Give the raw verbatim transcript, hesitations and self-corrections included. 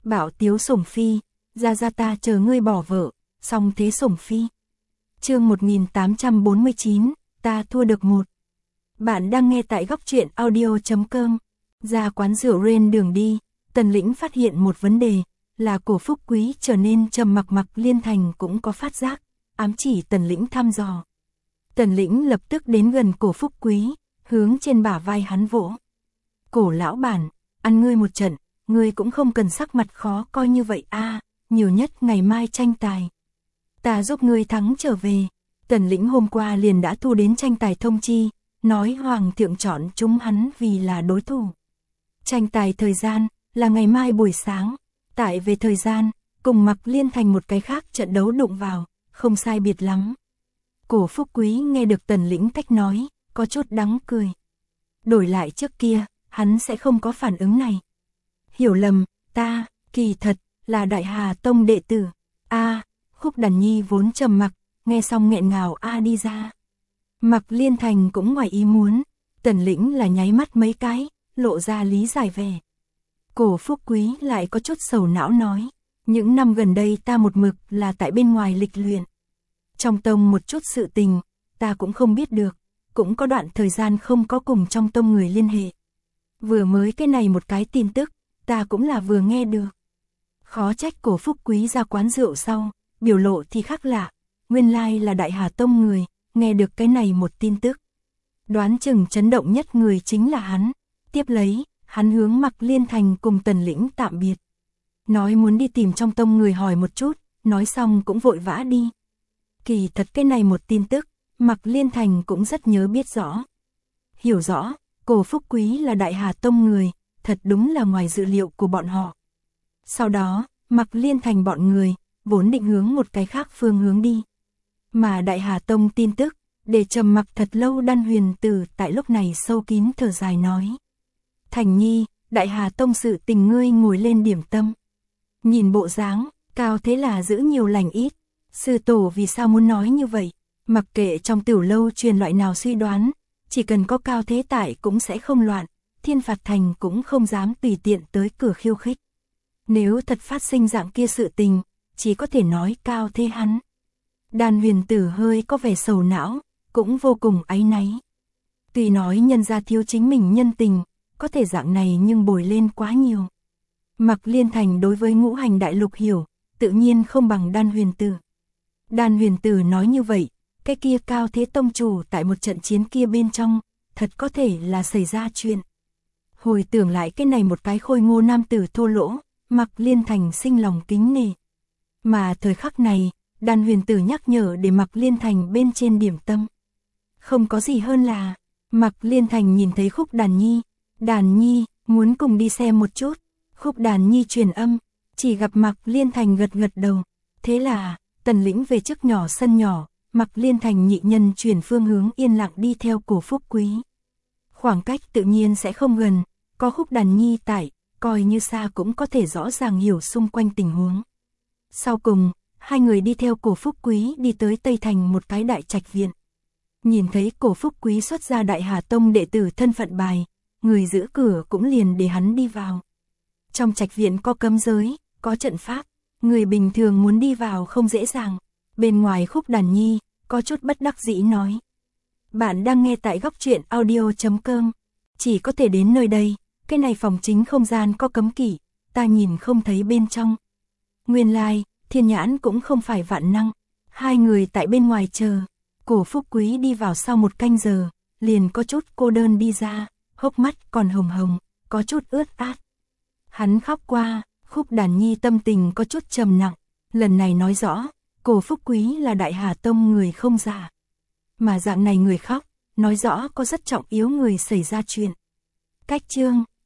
Bảo tiếu sủng phi, ra ra ta chờ ngươi bỏ vợ, xong thế sủng phi. Chương một nghìn tám trăm bốn mươi chín, ta thua được một. Bạn đang nghe tại góc truyện audio chấm com. Ra quán rượu Ren đường đi, Tần Lĩnh phát hiện một vấn đề, là Cổ Phúc Quý trở nên trầm mặc. Mặc Liên Thành cũng có phát giác, ám chỉ Tần Lĩnh thăm dò. Tần Lĩnh lập tức đến gần Cổ Phúc Quý, hướng trên bả vai hắn vỗ. Cổ lão bản, ăn ngươi một trận, ngươi cũng không cần sắc mặt khó coi như vậy a, à, nhiều nhất ngày mai tranh tài. Ta giúp ngươi thắng trở về. Tần Lĩnh hôm qua liền đã thu đến tranh tài thông chi, nói Hoàng thượng chọn chúng hắn vì là đối thủ. Tranh tài thời gian là ngày mai buổi sáng, tại về thời gian, cùng Mạc Liên Thành một cái khác trận đấu đụng vào, không sai biệt lắm. Cổ Phúc Quý nghe được Tần Lĩnh cách nói, có chút đắng cười. Đổi lại trước kia, hắn sẽ không có phản ứng này. Hiểu lầm, ta, kỳ thật, là Đại Hà Tông đệ tử. A, à, Khúc Đàn Nhi vốn trầm mặc, nghe xong nghẹn ngào a à đi ra. Mạc Liên Thành cũng ngoài ý muốn, Tần Lĩnh là nháy mắt mấy cái, lộ ra lý giải vẻ. Cổ Phúc Quý lại có chút sầu não nói, những năm gần đây ta một mực là tại bên ngoài lịch luyện. Trong tông một chút sự tình, ta cũng không biết được, cũng có đoạn thời gian không có cùng trong tông người liên hệ. Vừa mới cái này một cái tin tức, ta cũng là vừa nghe được. Khó trách Cổ Phúc Quý ra quán rượu sau, biểu lộ thì khác lạ, nguyên lai là Đại Hà Tông người, nghe được cái này một tin tức. Đoán chừng chấn động nhất người chính là hắn, tiếp lấy, hắn hướng Mạc Liên Thành cùng Tần Lĩnh tạm biệt. Nói muốn đi tìm trong tông người hỏi một chút, nói xong cũng vội vã đi. Kỳ thật cái này một tin tức, Mạc Liên Thành cũng rất nhớ biết rõ. Hiểu rõ, Cổ Phúc Quý là Đại Hà Tông người, thật đúng là ngoài dự liệu của bọn họ. Sau đó, Mạc Liên Thành bọn người, vốn định hướng một cái khác phương hướng đi. Mà Đại Hà Tông tin tức, để trầm mặc thật lâu Đan Huyền Tử tại lúc này sâu kín thở dài nói. Thành Nhi, Đại Hà Tông sự tình ngươi ngồi lên điểm tâm. Nhìn bộ dáng, cao thế là giữ nhiều lành ít. Sư tổ vì sao muốn nói như vậy? Mặc kệ trong tiểu lâu truyền loại nào suy đoán, chỉ cần có cao thế tại cũng sẽ không loạn, Thiên Phạt Thành cũng không dám tùy tiện tới cửa khiêu khích. Nếu thật phát sinh dạng kia sự tình, chỉ có thể nói cao thế hắn. Đan Huyền Tử hơi có vẻ sầu não, cũng vô cùng áy náy. Tuy nói nhân gia thiếu chính mình nhân tình, có thể dạng này nhưng bồi lên quá nhiều. Mạc Liên Thành đối với ngũ hành đại lục hiểu, tự nhiên không bằng Đan Huyền Tử. Đan Huyền Tử nói như vậy, cái kia cao thế tông chủ tại một trận chiến kia bên trong, thật có thể là xảy ra chuyện. Hồi tưởng lại cái này một cái khôi ngô nam tử thô lỗ, Mạc Liên Thành sinh lòng kính nể. Mà thời khắc này, Đan Huyền Tử nhắc nhở để Mạc Liên Thành bên trên điểm tâm. Không có gì hơn là, Mạc Liên Thành nhìn thấy Khúc Đàn Nhi, Đàn Nhi, muốn cùng đi xem một chút. Khúc Đàn Nhi truyền âm, chỉ gặp Mạc Liên Thành gật gật đầu. Thế là, Tần Lĩnh về trước nhỏ sân nhỏ, Mạc Liên Thành nhị nhân chuyển phương hướng yên lặng đi theo Cổ Phúc Quý. Khoảng cách tự nhiên sẽ không gần, có Khúc Đàn Nhi tại, coi như xa cũng có thể rõ ràng hiểu xung quanh tình huống. Sau cùng, hai người đi theo Cổ Phúc Quý đi tới Tây Thành một cái đại trạch viện. Nhìn thấy Cổ Phúc Quý xuất ra Đại Hà Tông đệ tử thân phận bài, người giữ cửa cũng liền để hắn đi vào. Trong trạch viện có cấm giới, có trận pháp, người bình thường muốn đi vào không dễ dàng. Bên ngoài Khúc Đàn Nhi, có chút bất đắc dĩ nói. Bạn đang nghe tại góc truyện audio chấm com, chỉ có thể đến nơi đây, cái này phòng chính không gian có cấm kỵ, ta nhìn không thấy bên trong. Nguyên lai, like, thiên nhãn cũng không phải vạn năng, hai người tại bên ngoài chờ. Cổ Phúc Quý đi vào sau một canh giờ, liền có chút cô đơn đi ra, hốc mắt còn hồng hồng, có chút ướt át. Hắn khóc qua, Khúc Đàn Nhi tâm tình có chút trầm nặng, lần này nói rõ, Cổ Phúc Quý là Đại Hà Tông người không giả. Mà dạng này người khóc, nói rõ có rất trọng yếu người xảy ra chuyện. Cách chương